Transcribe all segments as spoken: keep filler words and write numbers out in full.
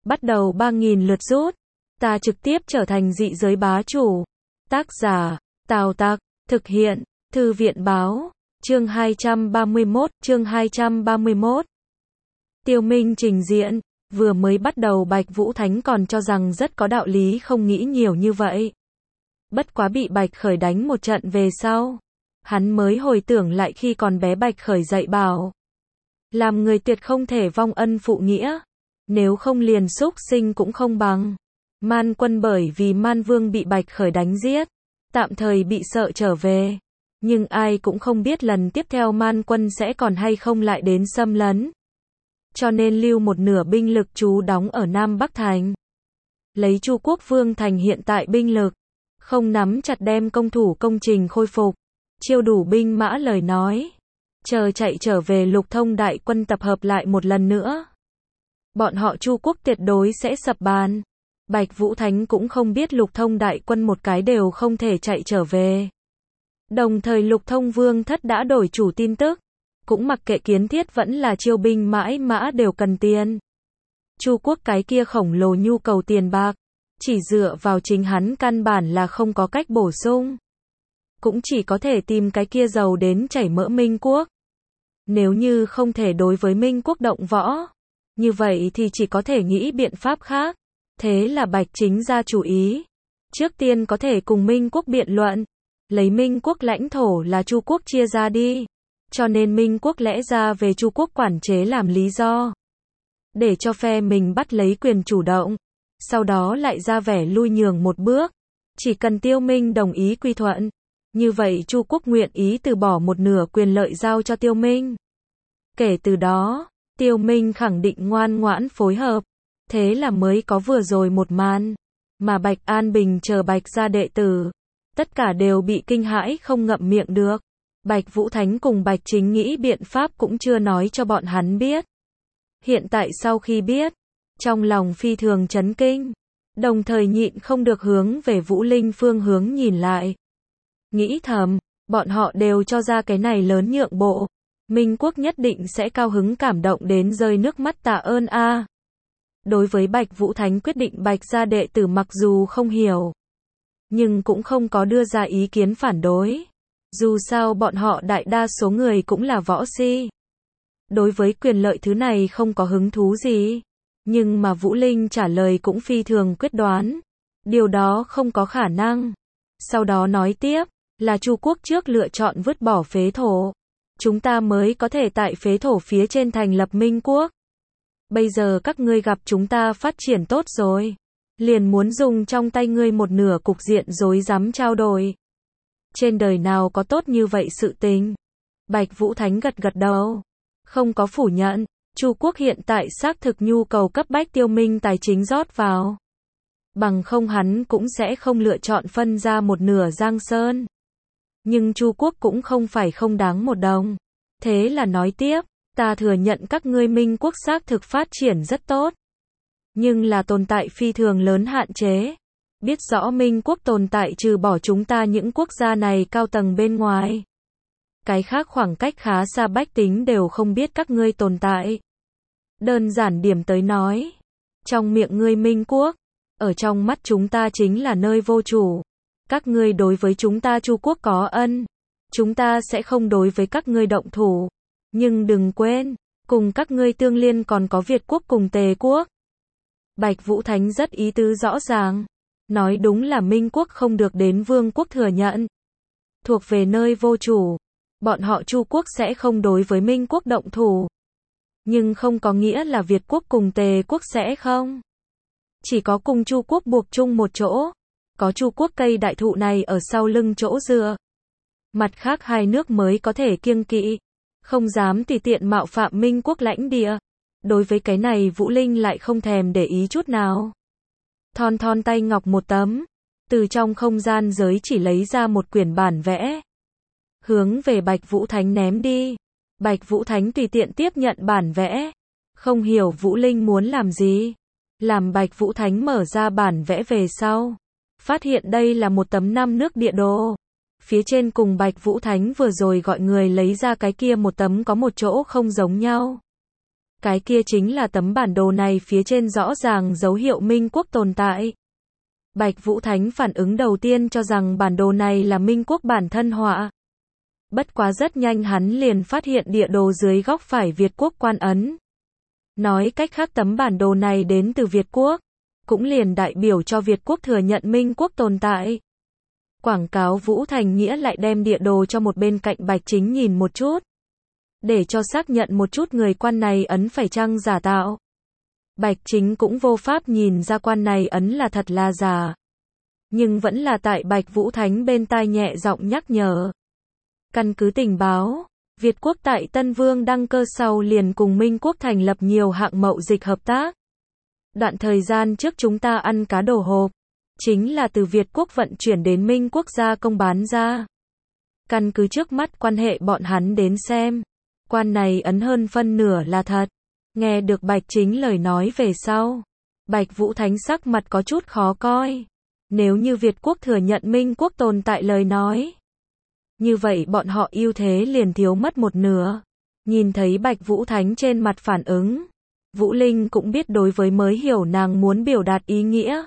bắt đầu ba nghìn lượt rút. Ta trực tiếp trở thành dị giới bá chủ. Tác giả, Tào Tặc, thực hiện, Thư viện báo, chương hai trăm ba mươi mốt, chương hai trăm ba mươi mốt. Tiêu Minh trình diện, vừa mới bắt đầu Bạch Vũ Thánh còn cho rằng rất có đạo lý không nghĩ nhiều như vậy. Bất quá bị Bạch Khởi đánh một trận về sau. Hắn mới hồi tưởng lại khi còn bé Bạch Khởi dạy bảo. Làm người tuyệt không thể vong ân phụ nghĩa. Nếu không liền súc sinh cũng không bằng. Man Quân bởi vì Man Vương bị Bạch Khởi đánh giết. Tạm thời bị sợ trở về. Nhưng ai cũng không biết lần tiếp theo Man Quân sẽ còn hay không lại đến xâm lấn. Cho nên lưu một nửa binh lực trú đóng ở Nam Bắc Thành. Lấy Chu Quốc Vương Thành hiện tại binh lực. Không nắm chặt đem công thủ công trình khôi phục. Chiêu đủ binh mã lời nói. Chờ chạy trở về Lục Thông đại quân tập hợp lại một lần nữa. Bọn họ Chu Quốc tuyệt đối sẽ sập bàn. Bạch Vũ Thánh cũng không biết Lục Thông đại quân một cái đều không thể chạy trở về. Đồng thời Lục Thông Vương thất đã đổi chủ tin tức. Cũng mặc kệ kiến thiết vẫn là chiêu binh mãi mã đều cần tiền. Chu Quốc cái kia khổng lồ nhu cầu tiền bạc. Chỉ dựa vào chính hắn căn bản là không có cách bổ sung. Cũng chỉ có thể tìm cái kia giàu đến chảy mỡ Minh Quốc. Nếu như không thể đối với Minh Quốc động võ. Như vậy thì chỉ có thể nghĩ biện pháp khác. Thế là Bạch Chính ra chủ ý. Trước tiên có thể cùng Minh Quốc biện luận. Lấy Minh Quốc lãnh thổ là Chu Quốc chia ra đi. Cho nên Minh Quốc lẽ ra về Chu Quốc quản chế làm lý do. Để cho phe mình bắt lấy quyền chủ động. Sau đó lại ra vẻ lui nhường một bước. Chỉ cần Tiêu Minh đồng ý quy thuận. Như vậy Chu Quốc nguyện ý từ bỏ một nửa quyền lợi giao cho Tiêu Minh. Kể từ đó, Tiêu Minh khẳng định ngoan ngoãn phối hợp. Thế là mới có vừa rồi một màn. Mà Bạch An Bình chờ Bạch gia đệ tử. Tất cả đều bị kinh hãi không ngậm miệng được. Bạch Vũ Thánh cùng Bạch Chính nghĩ biện pháp cũng chưa nói cho bọn hắn biết. Hiện tại sau khi biết, trong lòng phi thường chấn kinh. Đồng thời nhịn không được hướng về Vũ Linh phương hướng nhìn lại. Nghĩ thầm, bọn họ đều cho ra cái này lớn nhượng bộ. Minh Quốc nhất định sẽ cao hứng cảm động đến rơi nước mắt tạ ơn a. Đối với Bạch Vũ Thánh quyết định Bạch gia đệ tử mặc dù không hiểu. Nhưng cũng không có đưa ra ý kiến phản đối. Dù sao bọn họ đại đa số người cũng là võ si. Đối với quyền lợi thứ này không có hứng thú gì. Nhưng mà Vũ Linh trả lời cũng phi thường quyết đoán. Điều đó không có khả năng. Sau đó nói tiếp, là Chu Quốc trước lựa chọn vứt bỏ phế thổ. Chúng ta mới có thể tại phế thổ phía trên thành lập Minh Quốc. Bây giờ các ngươi gặp chúng ta phát triển tốt rồi. Liền muốn dùng trong tay ngươi một nửa cục diện rối rắm trao đổi. Trên đời nào có tốt như vậy sự tình. Bạch Vũ Thánh gật gật đầu. Không có phủ nhận. Chu Quốc hiện tại xác thực nhu cầu cấp bách Tiêu Minh tài chính rót vào. Bằng không hắn cũng sẽ không lựa chọn phân ra một nửa Giang Sơn. Nhưng Chu Quốc cũng không phải không đáng một đồng. Thế là nói tiếp, ta thừa nhận các ngươi Minh Quốc xác thực phát triển rất tốt. Nhưng là tồn tại phi thường lớn hạn chế. Biết rõ Minh Quốc tồn tại trừ bỏ chúng ta những quốc gia này cao tầng bên ngoài. Cái khác khoảng cách khá xa bách tính đều không biết các ngươi tồn tại. Đơn giản điểm tới nói. Trong miệng ngươi Minh Quốc, ở trong mắt chúng ta chính là nơi vô chủ. Các ngươi đối với chúng ta Chu Quốc có ân. Chúng ta sẽ không đối với các ngươi động thủ. Nhưng đừng quên, cùng các ngươi tương liên còn có Việt Quốc cùng Tề Quốc. Bạch Vũ Thánh rất ý tứ rõ ràng. Nói đúng là Minh Quốc không được đến Vương Quốc thừa nhận. Thuộc về nơi vô chủ. Bọn họ Chu Quốc sẽ không đối với Minh Quốc động thủ. Nhưng không có nghĩa là Việt Quốc cùng Tề Quốc sẽ không. Chỉ có cùng Chu Quốc buộc chung một chỗ. Có Chu Quốc cây đại thụ này ở sau lưng chỗ dựa. Mặt khác hai nước mới có thể kiêng kỵ. Không dám tùy tiện mạo phạm Minh Quốc lãnh địa. Đối với cái này Vũ Linh lại không thèm để ý chút nào. Thon thon tay ngọc một tấm. Từ trong không gian giới chỉ lấy ra một quyển bản vẽ. Hướng về Bạch Vũ Thánh ném đi. Bạch Vũ Thánh tùy tiện tiếp nhận bản vẽ. Không hiểu Vũ Linh muốn làm gì. Làm Bạch Vũ Thánh mở ra bản vẽ về sau. Phát hiện đây là một tấm năm nước địa đồ. Phía trên cùng Bạch Vũ Thánh vừa rồi gọi người lấy ra cái kia một tấm có một chỗ không giống nhau. Cái kia chính là tấm bản đồ này phía trên rõ ràng dấu hiệu Minh quốc tồn tại. Bạch Vũ Thánh phản ứng đầu tiên cho rằng bản đồ này là Minh quốc bản thân họa. Bất quá rất nhanh hắn liền phát hiện địa đồ dưới góc phải Việt quốc quan ấn. Nói cách khác tấm bản đồ này đến từ Việt quốc, cũng liền đại biểu cho Việt quốc thừa nhận Minh quốc tồn tại. Quảng cáo Vũ Thành Nghĩa lại đem địa đồ cho một bên cạnh Bạch Chính nhìn một chút, để cho xác nhận một chút người quan này ấn phải chăng giả tạo. Bạch Chính cũng vô pháp nhìn ra quan này ấn là thật là giả, nhưng vẫn là tại Bạch Vũ Thánh bên tai nhẹ giọng nhắc nhở. Căn cứ tình báo, Việt quốc tại Tân Vương đăng cơ sau liền cùng Minh quốc thành lập nhiều hạng mậu dịch hợp tác. Đoạn thời gian trước chúng ta ăn cá đồ hộp, chính là từ Việt quốc vận chuyển đến Minh quốc gia công bán ra. Căn cứ trước mắt quan hệ bọn hắn đến xem, quan này ấn hơn phân nửa là thật. Nghe được Bạch Chính lời nói về sau, Bạch Vũ Thánh sắc mặt có chút khó coi. Nếu như Việt quốc thừa nhận Minh quốc tồn tại lời nói, như vậy bọn họ ưu thế liền thiếu mất một nửa. Nhìn thấy Bạch Vũ Thánh trên mặt phản ứng, Vũ Linh cũng biết đối với mới hiểu nàng muốn biểu đạt ý nghĩa.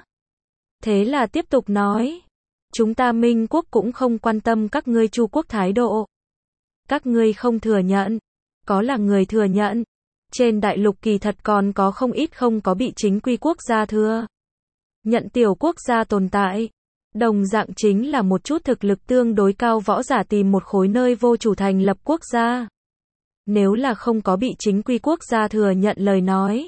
Thế là tiếp tục nói, chúng ta Minh quốc cũng không quan tâm các ngươi Chu quốc thái độ. Các ngươi không thừa nhận, có là người thừa nhận. Trên đại lục kỳ thật còn có không ít không có bị chính quy quốc gia thừa nhận tiểu quốc gia tồn tại. Đồng dạng chính là một chút thực lực tương đối cao võ giả tìm một khối nơi vô chủ thành lập quốc gia. Nếu là không có bị chính quy quốc gia thừa nhận lời nói,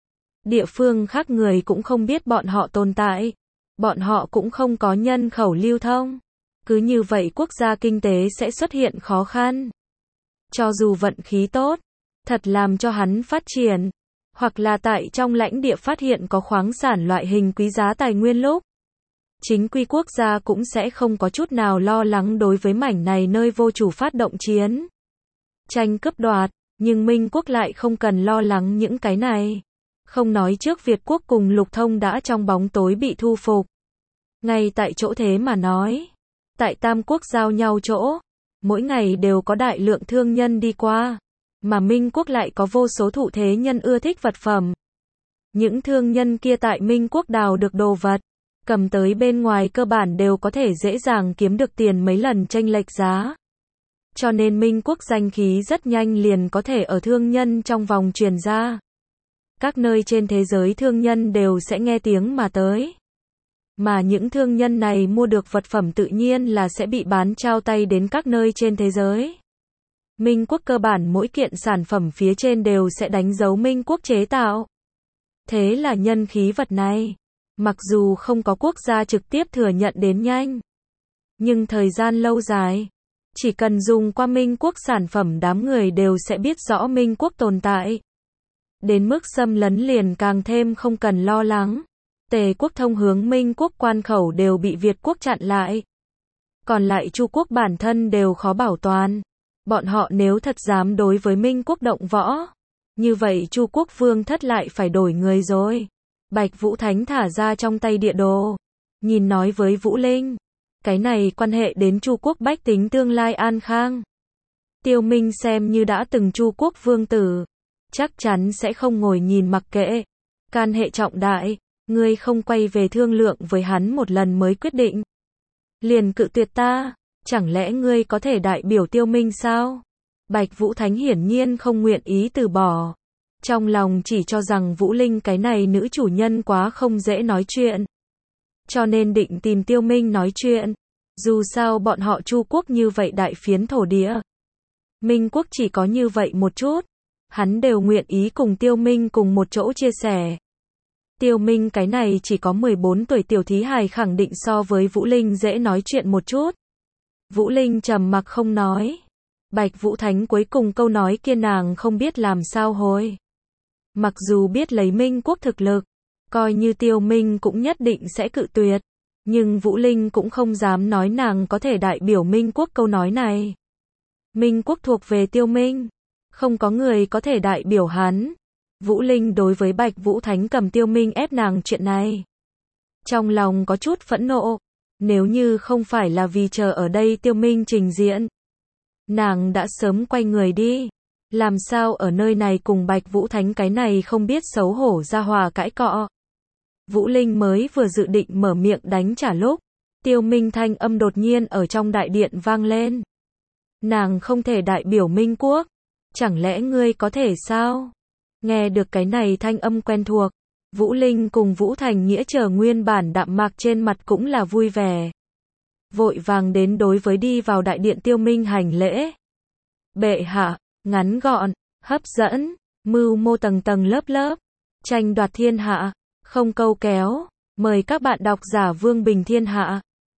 địa phương khác người cũng không biết bọn họ tồn tại. Bọn họ cũng không có nhân khẩu lưu thông. Cứ như vậy quốc gia kinh tế sẽ xuất hiện khó khăn. Cho dù vận khí tốt, thật làm cho hắn phát triển, hoặc là tại trong lãnh địa phát hiện có khoáng sản loại hình quý giá tài nguyên lúc, chính quy quốc gia cũng sẽ không có chút nào lo lắng đối với mảnh này nơi vô chủ phát động chiến, tranh cướp đoạt, nhưng Minh quốc lại không cần lo lắng những cái này. Không nói trước Việt quốc cùng Lục Thông đã trong bóng tối bị thu phục. Ngay tại chỗ thế mà nói, tại tam quốc giao nhau chỗ, mỗi ngày đều có đại lượng thương nhân đi qua, mà Minh quốc lại có vô số thụ thế nhân ưa thích vật phẩm. Những thương nhân kia tại Minh quốc đào được đồ vật, cầm tới bên ngoài cơ bản đều có thể dễ dàng kiếm được tiền mấy lần chênh lệch giá. Cho nên Minh quốc danh khí rất nhanh liền có thể ở thương nhân trong vòng truyền ra. Các nơi trên thế giới thương nhân đều sẽ nghe tiếng mà tới. Mà những thương nhân này mua được vật phẩm tự nhiên là sẽ bị bán trao tay đến các nơi trên thế giới. Minh quốc cơ bản mỗi kiện sản phẩm phía trên đều sẽ đánh dấu Minh quốc chế tạo. Thế là nhân khí vật này, mặc dù không có quốc gia trực tiếp thừa nhận đến nhanh, nhưng thời gian lâu dài, chỉ cần dùng qua Minh quốc sản phẩm đám người đều sẽ biết rõ Minh quốc tồn tại. Đến mức xâm lấn liền càng thêm không cần lo lắng. Tề quốc thông hướng Minh quốc quan khẩu đều bị Việt quốc chặn lại. Còn lại Chu quốc bản thân đều khó bảo toàn. Bọn họ nếu thật dám đối với Minh quốc động võ, như vậy Chu quốc vương thất lại phải đổi người rồi. Bạch Vũ Thánh thả ra trong tay địa đồ, nhìn nói với Vũ Linh, cái này quan hệ đến Chu quốc bách tính tương lai an khang. Tiêu Minh xem như đã từng Chu quốc vương tử, chắc chắn sẽ không ngồi nhìn mặc kệ. Can hệ trọng đại, ngươi không quay về thương lượng với hắn một lần mới quyết định, liền cự tuyệt ta, chẳng lẽ ngươi có thể đại biểu Tiêu Minh sao? Bạch Vũ Thánh hiển nhiên không nguyện ý từ bỏ. Trong lòng chỉ cho rằng Vũ Linh cái này nữ chủ nhân quá không dễ nói chuyện, cho nên định tìm Tiêu Minh nói chuyện. Dù sao bọn họ Chu quốc như vậy đại phiến thổ địa, Minh quốc chỉ có như vậy một chút, hắn đều nguyện ý cùng Tiêu Minh cùng một chỗ chia sẻ. Tiêu Minh cái này chỉ có mười bốn tuổi tiểu thí hài khẳng định so với Vũ Linh dễ nói chuyện một chút. Vũ Linh trầm mặc không nói. Bạch Vũ Thánh cuối cùng câu nói kia nàng không biết làm sao hồi. Mặc dù biết lấy Minh quốc thực lực, coi như Tiêu Minh cũng nhất định sẽ cự tuyệt, nhưng Vũ Linh cũng không dám nói nàng có thể đại biểu Minh quốc câu nói này. Minh quốc thuộc về Tiêu Minh, không có người có thể đại biểu hắn. Vũ Linh đối với Bạch Vũ Thánh cầm Tiêu Minh ép nàng chuyện này, trong lòng có chút phẫn nộ. Nếu như không phải là vì chờ ở đây Tiêu Minh trình diễn, nàng đã sớm quay người đi. Làm sao ở nơi này cùng Bạch Vũ Thánh cái này không biết xấu hổ ra hòa cãi cọ. Vũ Linh mới vừa dự định mở miệng đánh trả lúc, Tiêu Minh thanh âm đột nhiên ở trong đại điện vang lên. Nàng không thể đại biểu Minh Quốc, chẳng lẽ ngươi có thể sao? Nghe được cái này thanh âm quen thuộc, Vũ Linh cùng Vũ Thành Nghĩa chờ nguyên bản đạm mạc trên mặt cũng là vui vẻ. Vội vàng đến đối với đi vào đại điện Tiêu Minh hành lễ. Bệ hạ, ngắn gọn, hấp dẫn, mưu mô tầng tầng lớp lớp, tranh đoạt thiên hạ, không câu kéo, mời các bạn đọc giả Vương Bình Thiên Hạ.